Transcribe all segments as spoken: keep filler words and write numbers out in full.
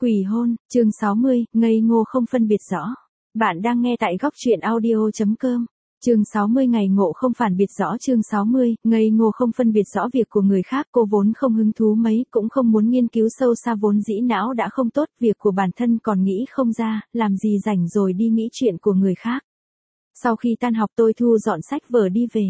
Quỷ hôn, chương sáu mươi, ngây ngô không phân biệt rõ. Bạn đang nghe tại góc truyện audio.com. Chương sáu mươi ngày ngộ không phản biệt rõ. Chương sáu mươi, ngây ngô không phân biệt rõ việc của người khác. Cô vốn không hứng thú mấy, cũng không muốn nghiên cứu sâu xa, vốn dĩ não đã không tốt, việc của bản thân còn nghĩ không ra, làm gì rảnh rồi đi nghĩ chuyện của người khác. Sau khi tan học tôi thu dọn sách vở đi về.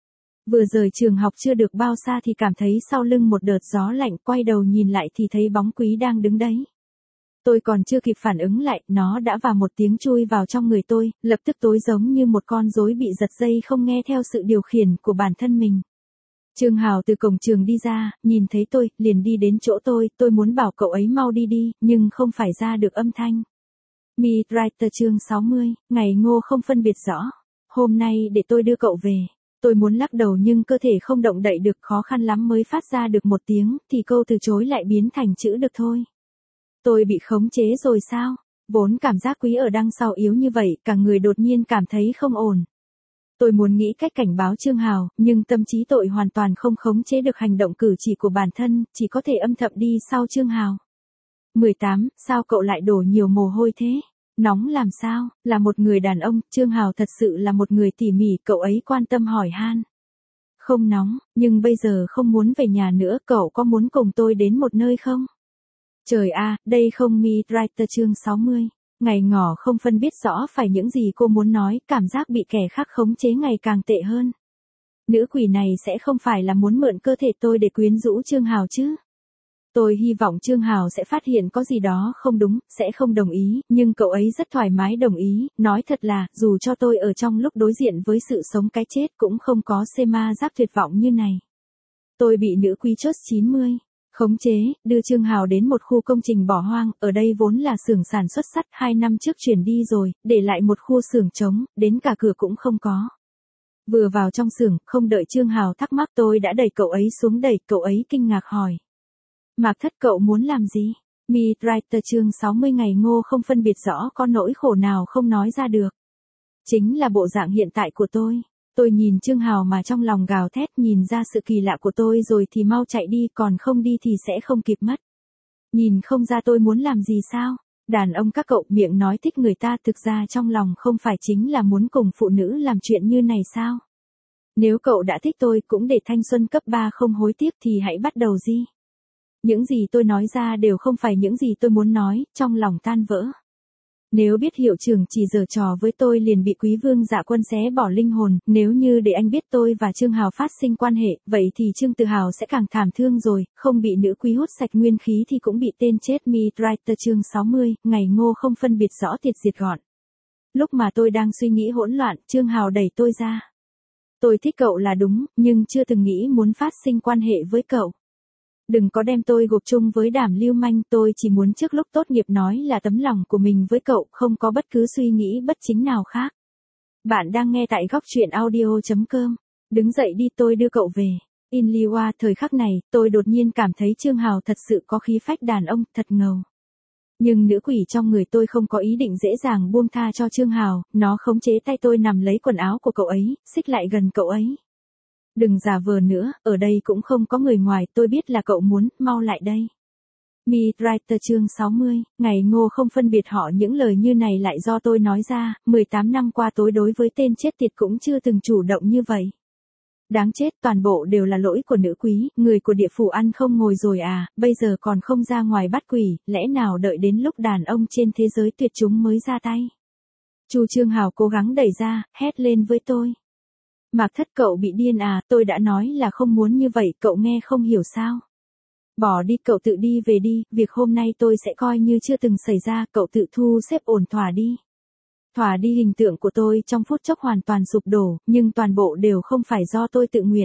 Vừa rời trường học chưa được bao xa thì cảm thấy sau lưng một đợt gió lạnh, quay đầu nhìn lại thì thấy bóng Quý đang đứng đấy. Tôi còn chưa kịp phản ứng lại, nó đã vào một tiếng chui vào trong người tôi, lập tức tối giống như một con rối bị giật dây không nghe theo sự điều khiển của bản thân mình. Trương Hào từ cổng trường đi ra, nhìn thấy tôi, liền đi đến chỗ tôi, tôi muốn bảo cậu ấy mau đi đi, nhưng không phải ra được âm thanh. Midwriter chương sáu mươi, ngày ngô không phân biệt rõ. Hôm nay để tôi đưa cậu về. Tôi muốn lắc đầu nhưng cơ thể không động đậy được, khó khăn lắm mới phát ra được một tiếng, thì câu từ chối lại biến thành chữ được thôi. Tôi bị khống chế rồi sao? Vốn cảm giác Quý ở đằng sau yếu như vậy, cả người đột nhiên cảm thấy không ổn. Tôi muốn nghĩ cách cảnh báo Trương Hào, nhưng tâm trí tội hoàn toàn không khống chế được hành động cử chỉ của bản thân, chỉ có thể âm thầm đi sau Trương Hào. mười tám, sao cậu lại đổ nhiều mồ hôi thế? Nóng làm sao? Là một người đàn ông, Trương Hào thật sự là một người tỉ mỉ, cậu ấy quan tâm hỏi han. Không nóng, nhưng bây giờ không muốn về nhà nữa, cậu có muốn cùng tôi đến một nơi không? Trời a, đây không Midwriter chương sáu mươi. Ngày ngỏ không phân biết rõ phải những gì cô muốn nói, cảm giác bị kẻ khác khống chế ngày càng tệ hơn. Nữ quỷ này sẽ không phải là muốn mượn cơ thể tôi để quyến rũ Trương Hào chứ? Tôi hy vọng Trương Hào sẽ phát hiện có gì đó không đúng, sẽ không đồng ý, nhưng cậu ấy rất thoải mái đồng ý, nói thật là, dù cho tôi ở trong lúc đối diện với sự sống cái chết cũng không có xê ma giáp tuyệt vọng như này. Tôi bị nữ quỷ chốt chín mươi. Khống chế, đưa Trương Hào đến một khu công trình bỏ hoang, ở đây vốn là xưởng sản xuất sắt, hai năm trước chuyển đi rồi, để lại một khu xưởng trống, đến cả cửa cũng không có. Vừa vào trong xưởng, không đợi Trương Hào thắc mắc tôi đã đẩy cậu ấy xuống, đẩy, cậu ấy kinh ngạc hỏi. Mạc Thất, cậu muốn làm gì? Midwriter chương sáu mươi ngày ngô không phân biệt rõ, có nỗi khổ nào không nói ra được. Chính là bộ dạng hiện tại của tôi. Tôi nhìn Trương Hào mà trong lòng gào thét, nhìn ra sự kỳ lạ của tôi rồi thì mau chạy đi, còn không đi thì sẽ không kịp mất. Nhìn không ra tôi muốn làm gì sao? Đàn ông các cậu miệng nói thích người ta, thực ra trong lòng không phải chính là muốn cùng phụ nữ làm chuyện như này sao? Nếu cậu đã thích tôi cũng để thanh xuân cấp ba không hối tiếc thì hãy bắt đầu đi. Những gì tôi nói ra đều không phải những gì tôi muốn nói, trong lòng tan vỡ. Nếu biết hiệu trưởng chỉ giở trò với tôi liền bị Quý Vương Dạ Quân xé bỏ linh hồn, nếu như để anh biết tôi và Trương Hào phát sinh quan hệ, vậy thì Trương Tự Hào sẽ càng thảm thương rồi, không bị nữ quý hút sạch nguyên khí thì cũng bị tên chết. Midwriter chương sáu mươi, ngày ngô không phân biệt rõ tiệt diệt gọn. Lúc mà tôi đang suy nghĩ hỗn loạn, Trương Hào đẩy tôi ra. Tôi thích cậu là đúng, nhưng chưa từng nghĩ muốn phát sinh quan hệ với cậu. Đừng có đem tôi gộp chung với đám lưu manh, tôi chỉ muốn trước lúc tốt nghiệp nói là tấm lòng của mình với cậu, không có bất cứ suy nghĩ bất chính nào khác. Bạn đang nghe tại góc truyện audio.com. Đứng dậy đi, tôi đưa cậu về. In Liwa, thời khắc này, tôi đột nhiên cảm thấy Trương Hào thật sự có khí phách đàn ông, thật ngầu. Nhưng nữ quỷ trong người tôi không có ý định dễ dàng buông tha cho Trương Hào, nó khống chế tay tôi nằm lấy quần áo của cậu ấy, xích lại gần cậu ấy. Đừng giả vờ nữa, ở đây cũng không có người ngoài, tôi biết là cậu muốn, mau lại đây. Midwriter chương sáu mươi, ngày ngô không phân biệt họ, những lời như này lại do tôi nói ra, mười tám năm qua tôi đối với tên chết tiệt cũng chưa từng chủ động như vậy. Đáng chết, toàn bộ đều là lỗi của nữ quý, người của địa phủ ăn không ngồi rồi à, bây giờ còn không ra ngoài bắt quỷ, lẽ nào đợi đến lúc đàn ông trên thế giới tuyệt chúng mới ra tay. Chu Trương Hào cố gắng đẩy ra, hét lên với tôi. Mạc Thất, cậu bị điên à, tôi đã nói là không muốn như vậy, cậu nghe không hiểu sao? Bỏ đi, cậu tự đi về đi, việc hôm nay tôi sẽ coi như chưa từng xảy ra, cậu tự thu xếp ổn thỏa đi. Thỏa đi. Hình tượng của tôi trong phút chốc hoàn toàn sụp đổ, nhưng toàn bộ đều không phải do tôi tự nguyện.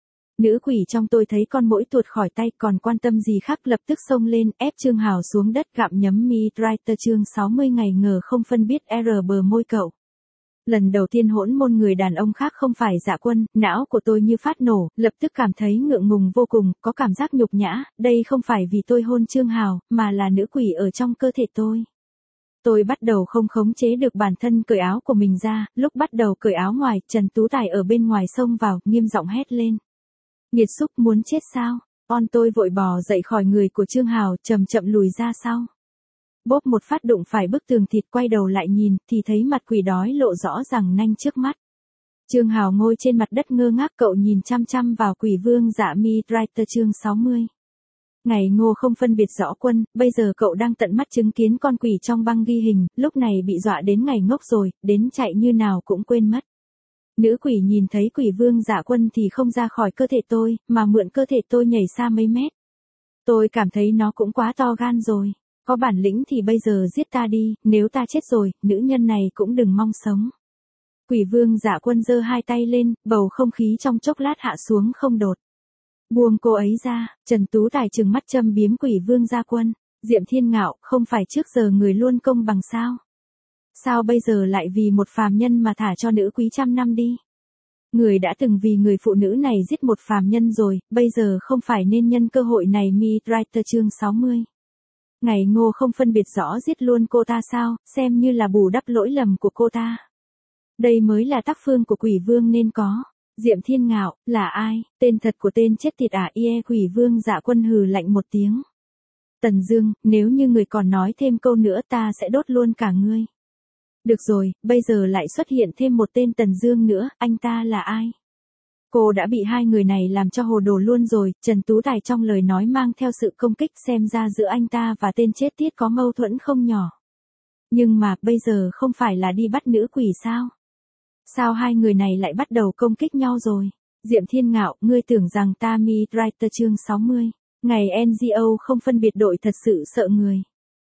Nữ quỷ trong tôi thấy con muỗi tuột khỏi tay, còn quan tâm gì khác, lập tức xông lên, ép Trương Hào xuống đất, gặm nhấm. Midwriter chương sáu mươi ngày ngờ không phân biết R bờ môi cậu. Lần đầu tiên hỗn môn người đàn ông khác không phải Dạ Quân, não của tôi như phát nổ, lập tức cảm thấy ngượng ngùng vô cùng, có cảm giác nhục nhã, đây không phải vì tôi hôn Trương Hào, mà là nữ quỷ ở trong cơ thể tôi. Tôi bắt đầu không khống chế được bản thân, cởi áo của mình ra, lúc bắt đầu cởi áo ngoài, Trần Tú Tài ở bên ngoài xông vào, nghiêm giọng hét lên. Nghiệt xúc, muốn chết sao? On tôi vội bò dậy khỏi người của Trương Hào, chậm chậm lùi ra sau. Bốp một phát đụng phải bức tường thịt, quay đầu lại nhìn, thì thấy mặt quỷ đói lộ rõ ràng nanh trước mắt. Trương Hào ngồi trên mặt đất ngơ ngác, cậu nhìn chăm chăm vào quỷ vương dạ Midwriter chương sáu mươi. Ngày Ngô không phân biệt rõ quân, bây giờ cậu đang tận mắt chứng kiến con quỷ trong băng ghi hình, lúc này bị dọa đến ngày ngốc rồi, đến chạy như nào cũng quên mất. Nữ quỷ nhìn thấy quỷ vương dạ quân thì không ra khỏi cơ thể tôi, mà mượn cơ thể tôi nhảy xa mấy mét. Tôi cảm thấy nó cũng quá to gan rồi. Có bản lĩnh thì bây giờ giết ta đi, nếu ta chết rồi, nữ nhân này cũng đừng mong sống. Quỷ vương dạ quân giơ hai tay lên, bầu không khí trong chốc lát hạ xuống không đột. Buông cô ấy ra, Trần Tú Tài trừng mắt châm biếm quỷ vương dạ quân. Diệm Thiên Ngạo, không phải trước giờ người luôn công bằng sao? Sao bây giờ lại vì một phàm nhân mà thả cho nữ quý trăm năm đi? Người đã từng vì người phụ nữ này giết một phàm nhân rồi, bây giờ không phải nên nhân cơ hội này. Midwriter chương sáu mươi. Ngày Ngô không phân biệt rõ giết luôn cô ta sao, xem như là bù đắp lỗi lầm của cô ta. Đây mới là tác phương của quỷ vương nên có. Diệm Thiên Ngạo, là ai? Tên thật của tên chết tiệt à? Ie quỷ vương dạ quân hừ lạnh một tiếng. Tần Dương, nếu như người còn nói thêm câu nữa ta sẽ đốt luôn cả ngươi. Được rồi, bây giờ lại xuất hiện thêm một tên Tần Dương nữa, anh ta là ai? Cô đã bị hai người này làm cho hồ đồ luôn rồi. Trần Tú Tài trong lời nói mang theo sự công kích, xem ra giữa anh ta và tên chết tiết có mâu thuẫn không nhỏ. Nhưng mà, bây giờ không phải là đi bắt nữ quỷ sao? Sao hai người này lại bắt đầu công kích nhau rồi? Diệm Thiên Ngạo, ngươi tưởng rằng ta Midwriter chương sáu mươi, ngày en giê ô không phân biệt đội thật sự sợ người.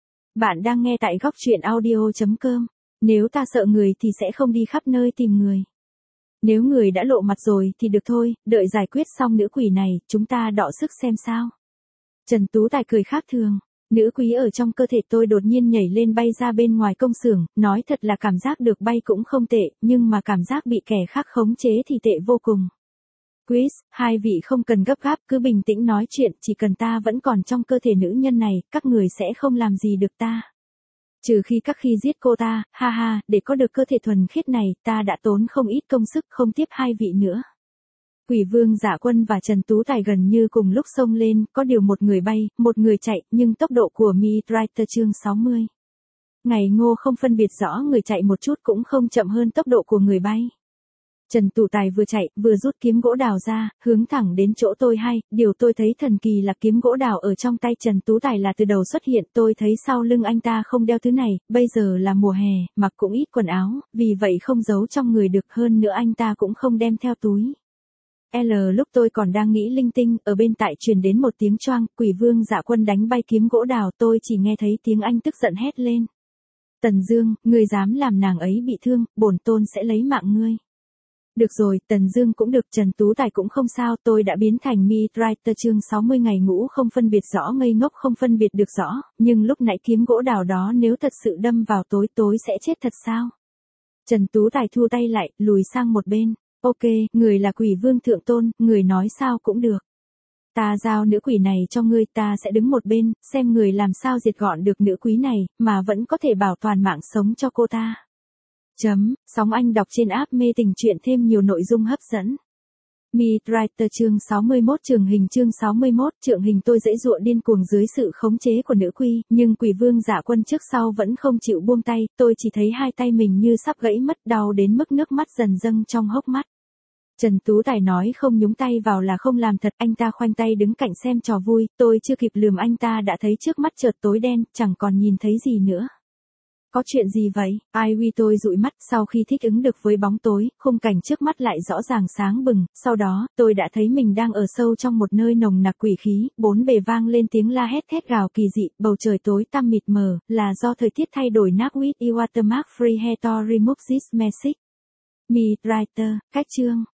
Bạn đang nghe tại góc truyện audio chấm com. Nếu ta sợ người thì sẽ không đi khắp nơi tìm người. Nếu người đã lộ mặt rồi thì được thôi, đợi giải quyết xong nữ quỷ này, chúng ta đọ sức xem sao. Trần Tú Tài cười khác thường. Nữ quý ở trong cơ thể tôi đột nhiên nhảy lên bay ra bên ngoài công xưởng, nói thật là cảm giác được bay cũng không tệ, nhưng mà cảm giác bị kẻ khác khống chế thì tệ vô cùng. Chris, hai vị không cần gấp gáp, cứ bình tĩnh nói chuyện, chỉ cần ta vẫn còn trong cơ thể nữ nhân này, các người sẽ không làm gì được ta. Trừ khi các khi giết cô ta, ha ha, để có được cơ thể thuần khiết này, ta đã tốn không ít công sức, không tiếp hai vị nữa. Quỷ vương dạ quân và Trần Tú Tài gần như cùng lúc xông lên, có điều một người bay, một người chạy, nhưng tốc độ của Midwriter chương sáu mươi. Ngày Ngô không phân biệt rõ người chạy một chút cũng không chậm hơn tốc độ của người bay. Trần Tú Tài vừa chạy, vừa rút kiếm gỗ đào ra, hướng thẳng đến chỗ tôi hay, điều tôi thấy thần kỳ là kiếm gỗ đào ở trong tay Trần Tú Tài là từ đầu xuất hiện, tôi thấy sau lưng anh ta không đeo thứ này, bây giờ là mùa hè, mặc cũng ít quần áo, vì vậy không giấu trong người được, hơn nữa anh ta cũng không đem theo túi. L lúc tôi còn đang nghĩ linh tinh, ở bên tại truyền đến một tiếng choang, quỷ vương dạ quân đánh bay kiếm gỗ đào, tôi chỉ nghe thấy tiếng anh tức giận hét lên. Tần Dương, ngươi dám làm nàng ấy bị thương, bổn tôn sẽ lấy mạng ngươi. Được rồi, Tần Dương cũng được, Trần Tú Tài cũng không sao, tôi đã biến thành Midwriter chương sáu mươi ngày ngũ không phân biệt rõ, ngây ngốc không phân biệt được rõ, nhưng lúc nãy kiếm gỗ đào đó nếu thật sự đâm vào tối tối sẽ chết thật sao? Trần Tú Tài thu tay lại, lùi sang một bên. Ok, người là quỷ vương thượng tôn, người nói sao cũng được. Ta giao nữ quỷ này cho ngươi, ta sẽ đứng một bên, xem người làm sao diệt gọn được nữ quý này, mà vẫn có thể bảo toàn mạng sống cho cô ta. Chấm, sóng Anh đọc trên app mê tình truyện thêm nhiều nội dung hấp dẫn. Midwriter chương sáu mươi mốt trường hình chương sáu mươi mốt trượng hình tôi dãy dụa điên cuồng dưới sự khống chế của nữ quy, nhưng quỷ vương dạ quân trước sau vẫn không chịu buông tay, tôi chỉ thấy hai tay mình như sắp gãy mất, đau đến mức nước mắt dần dâng trong hốc mắt. Trần Tú Tài nói không nhúng tay vào là không làm thật, anh ta khoanh tay đứng cạnh xem trò vui, tôi chưa kịp lườm anh ta đã thấy trước mắt chợt tối đen, chẳng còn nhìn thấy gì nữa. Có chuyện gì vậy? Ai huy tôi dụi mắt, sau khi thích ứng được với bóng tối, khung cảnh trước mắt lại rõ ràng sáng bừng, sau đó, tôi đã thấy mình đang ở sâu trong một nơi nồng nặc quỷ khí, bốn bề vang lên tiếng la hét thét gào kỳ dị, bầu trời tối tăm mịt mờ, là do thời tiết thay đổi. Nap with e watermark free hair to remove this message. Midwriter, cách chương.